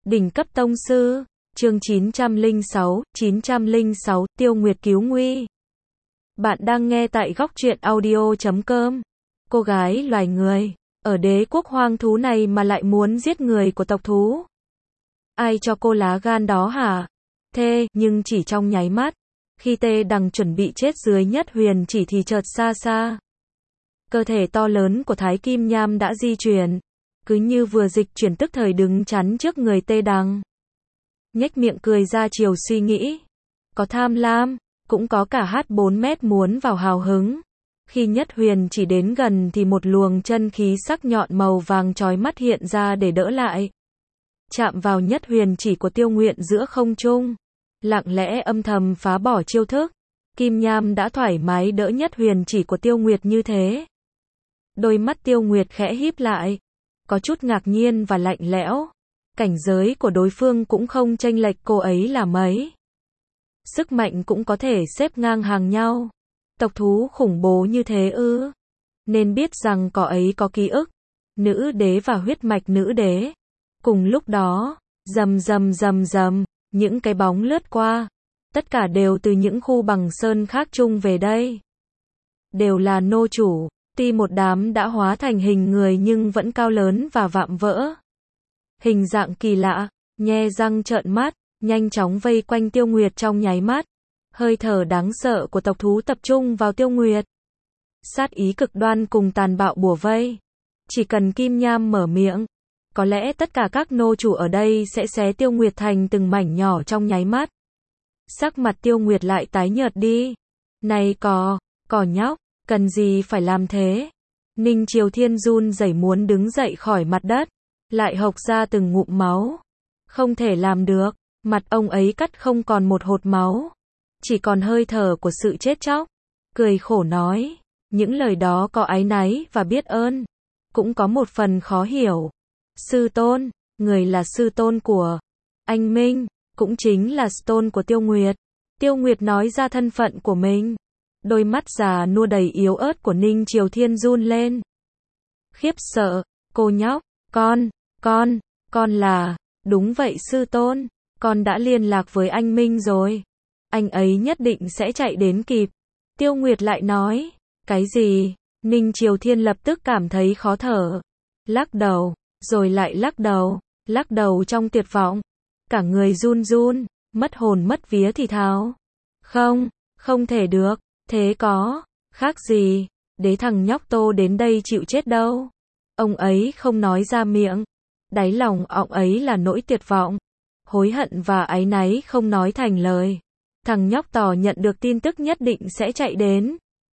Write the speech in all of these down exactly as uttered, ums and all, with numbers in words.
Đỉnh cấp tông sư, chương chín trăm lẻ sáu, chín trăm lẻ sáu, Tiêu Nguyệt cứu nguy. Bạn đang nghe tại góc truyện audio chấm com. Cô gái loài người, ở đế quốc hoang thú này mà lại muốn giết người của tộc thú. Ai cho cô lá gan đó hả? Thế, nhưng chỉ trong nháy mắt, khi Tê Đằng chuẩn bị chết dưới nhất huyền chỉ thì chợt xa xa. Cơ thể to lớn của Thái Kim Nham đã di chuyển, cứ như vừa dịch chuyển tức thời đứng chắn trước người Tê Đằng. Nhếch miệng cười ra chiều suy nghĩ. Có tham lam, cũng có cả hát bốn mét muốn vào hào hứng. Khi nhất huyền chỉ đến gần thì một luồng chân khí sắc nhọn màu vàng chói mắt hiện ra để đỡ lại. Chạm vào nhất huyền chỉ của Tiêu Nguyệt giữa không trung. Lặng lẽ âm thầm phá bỏ chiêu thức. Kim Nham đã thoải mái đỡ nhất huyền chỉ của Tiêu Nguyệt như thế. Đôi mắt Tiêu Nguyệt khẽ híp lại. Có chút ngạc nhiên và lạnh lẽo. Cảnh giới của đối phương cũng không chênh lệch cô ấy là mấy. Sức mạnh cũng có thể xếp ngang hàng nhau. Tộc thú khủng bố như thế ư? Nên biết rằng cậu ấy có ký ức nữ đế và huyết mạch nữ đế. Cùng lúc đó, rầm rầm rầm rầm, những cái bóng lướt qua. Tất cả đều từ những khu bằng sơn khác chung về đây. Đều là nô chủ, tuy một đám đã hóa thành hình người nhưng vẫn cao lớn và vạm vỡ. Hình dạng kỳ lạ, nhe răng trợn mắt, nhanh chóng vây quanh Tiêu Nguyệt trong nháy mắt. Hơi thở đáng sợ của tộc thú tập trung vào Tiêu Nguyệt. Sát ý cực đoan cùng tàn bạo bủa vây. Chỉ cần Kim Nham mở miệng, có lẽ tất cả các nô chủ ở đây sẽ xé Tiêu Nguyệt thành từng mảnh nhỏ trong nháy mắt. Sắc mặt Tiêu Nguyệt lại tái nhợt đi. Này cò, cò nhóc, cần gì phải làm thế? Ninh Triều Thiên run rẩy muốn đứng dậy khỏi mặt đất, lại hộc ra từng ngụm máu. Không thể làm được, mặt ông ấy cắt không còn một hột máu. Chỉ còn hơi thở của sự chết chóc. Cười khổ nói, những lời đó có áy náy và biết ơn. Cũng có một phần khó hiểu. Sư tôn, người là sư tôn của anh Minh, cũng chính là tôn của Tiêu Nguyệt. Tiêu Nguyệt nói ra thân phận của mình. Đôi mắt già nua đầy yếu ớt của Ninh Triều Thiên run lên. Khiếp sợ, cô nhóc, con, con, con là, đúng vậy sư tôn, con đã liên lạc với anh Minh rồi. Anh ấy nhất định sẽ chạy đến kịp. Tiêu Nguyệt lại nói, cái gì? Ninh Triều Thiên lập tức cảm thấy khó thở. Lắc đầu, rồi lại lắc đầu, lắc đầu trong tuyệt vọng. Cả người run run, mất hồn mất vía thì thào. Không, không thể được, thế có, khác gì, để thằng nhóc Tô đến đây chịu chết đâu. Ông ấy không nói ra miệng. Đáy lòng ông ấy là nỗi tuyệt vọng, hối hận và áy náy không nói thành lời. Thằng nhóc tỏ nhận được tin tức nhất định sẽ chạy đến.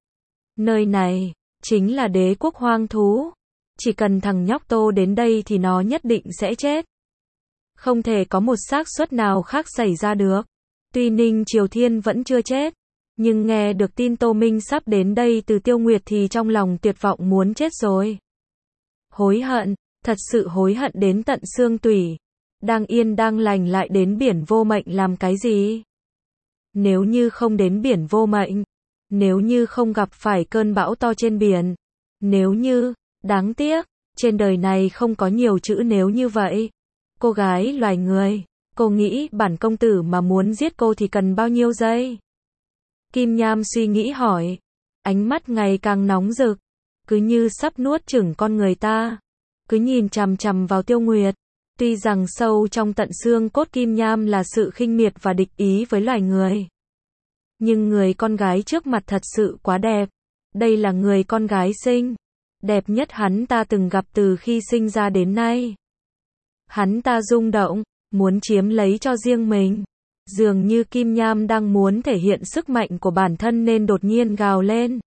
Nơi này, chính là đế quốc hoang thú. Chỉ cần thằng nhóc Tô đến đây thì nó nhất định sẽ chết. Không thể có một xác suất nào khác xảy ra được. Tuy Ninh Triều Thiên vẫn chưa chết, nhưng nghe được tin Tô Minh sắp đến đây từ Tiêu Nguyệt thì trong lòng tuyệt vọng muốn chết rồi. Hối hận, thật sự hối hận đến tận xương tủy. Đang yên đang lành lại đến biển vô mệnh làm cái gì? Nếu như không đến biển vô mệnh, nếu như không gặp phải cơn bão to trên biển, nếu như, đáng tiếc, trên đời này không có nhiều chữ nếu như vậy. Cô gái loài người, cô nghĩ bản công tử mà muốn giết cô thì cần bao nhiêu giây? Kim Nham suy nghĩ hỏi, ánh mắt ngày càng nóng rực, cứ như sắp nuốt chửng con người ta, cứ nhìn chằm chằm vào Tiêu Nguyệt. Tuy rằng sâu trong tận xương cốt Kim Nham là sự khinh miệt và địch ý với loài người. Nhưng người con gái trước mặt thật sự quá đẹp. Đây là người con gái xinh đẹp nhất hắn ta từng gặp từ khi sinh ra đến nay. Hắn ta rung động, muốn chiếm lấy cho riêng mình. Dường như Kim Nham đang muốn thể hiện sức mạnh của bản thân nên đột nhiên gào lên.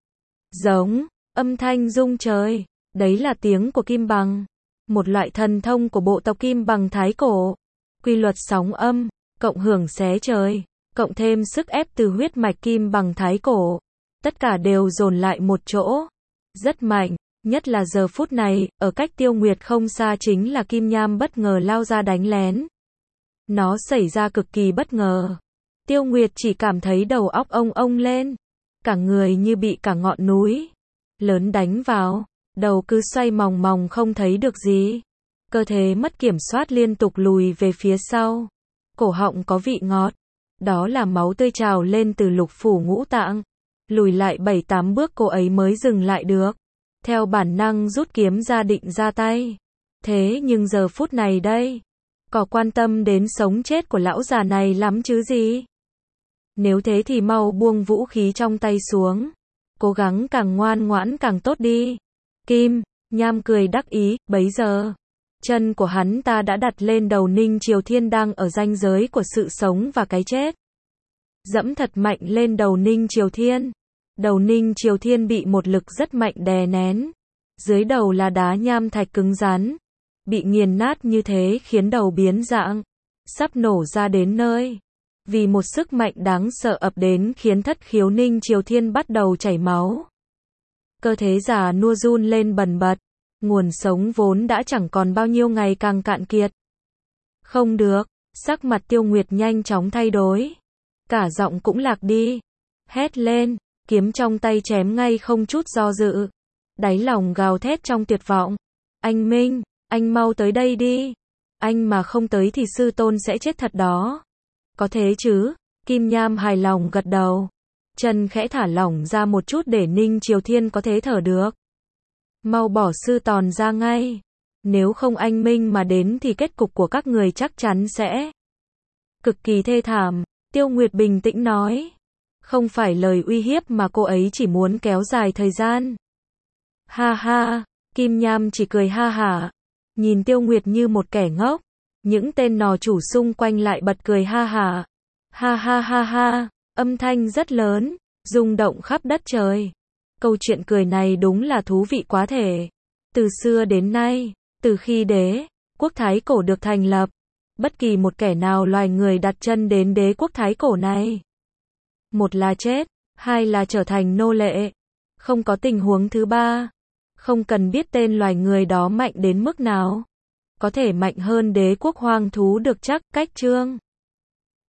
Giống, âm thanh rung trời. Đấy là tiếng của Kim Bằng. Một loại thần thông của bộ tộc Kim Bằng Thái Cổ. Quy luật sóng âm, cộng hưởng xé trời, cộng thêm sức ép từ huyết mạch Kim Bằng Thái Cổ. Tất cả đều dồn lại một chỗ. Rất mạnh, nhất là giờ phút này, ở cách Tiêu Nguyệt không xa chính là Kim Nham bất ngờ lao ra đánh lén. Nó xảy ra cực kỳ bất ngờ. Tiêu Nguyệt chỉ cảm thấy đầu óc ông ông lên. Cả người như bị cả ngọn núi lớn đánh vào. Đầu cứ xoay mòng mòng không thấy được gì. cơ thể mất kiểm soát liên tục lùi về phía sau. Cổ họng có vị ngọt. Đó là máu tươi trào lên từ lục phủ ngũ tạng. Lùi lại bảy tám bước cô ấy mới dừng lại được. Theo bản năng rút kiếm ra định ra tay. Thế nhưng giờ phút này đây, có quan tâm đến sống chết của lão già này lắm chứ gì? Nếu thế thì mau buông vũ khí trong tay xuống. Cố gắng càng ngoan ngoãn càng tốt đi. Kim Nham cười đắc ý, bấy giờ, chân của hắn ta đã đặt lên đầu Ninh Triều Thiên đang ở ranh giới của sự sống và cái chết. Dẫm thật mạnh lên đầu Ninh Triều Thiên. Đầu Ninh Triều Thiên bị một lực rất mạnh đè nén. Dưới đầu là đá nham thạch cứng rắn. Bị nghiền nát như thế khiến đầu biến dạng. Sắp nổ ra đến nơi. Vì một sức mạnh đáng sợ ập đến khiến thất khiếu Ninh Triều Thiên bắt đầu chảy máu. Cơ thể già nua run lên bần bật. Nguồn sống vốn đã chẳng còn bao nhiêu ngày càng cạn kiệt. Không được, sắc mặt Tiêu Nguyệt nhanh chóng thay đổi. Cả giọng cũng lạc đi. Hét lên, kiếm trong tay chém ngay không chút do dự. Đáy lòng gào thét trong tuyệt vọng. Anh Minh, anh mau tới đây đi. Anh mà không tới thì sư tôn sẽ chết thật đó. Có thế chứ? Kim Nham hài lòng gật đầu. Chân khẽ thả lỏng ra một chút để Ninh Triều Thiên có thể thở được. Mau bỏ sư tòn ra ngay. Nếu không anh Minh mà đến thì kết cục của các người chắc chắn sẽ cực kỳ thê thảm. Tiêu Nguyệt bình tĩnh nói. Không phải lời uy hiếp mà cô ấy chỉ muốn kéo dài thời gian. Ha ha, Kim Nham chỉ cười ha hả. Nhìn Tiêu Nguyệt như một kẻ ngốc. Những tên nò chủ xung quanh lại bật cười ha hả. Ha ha ha ha, âm thanh rất lớn, rung động khắp đất trời. Câu chuyện cười này đúng là thú vị quá thể. Từ xưa đến nay, từ khi đế quốc Thái Cổ được thành lập, bất kỳ một kẻ nào loài người đặt chân đến đế quốc Thái Cổ này, một là chết, hai là trở thành nô lệ. Không có tình huống thứ ba. Không cần biết tên loài người đó mạnh đến mức nào. Có thể mạnh hơn đế quốc hoang thú được chắc. Cách chương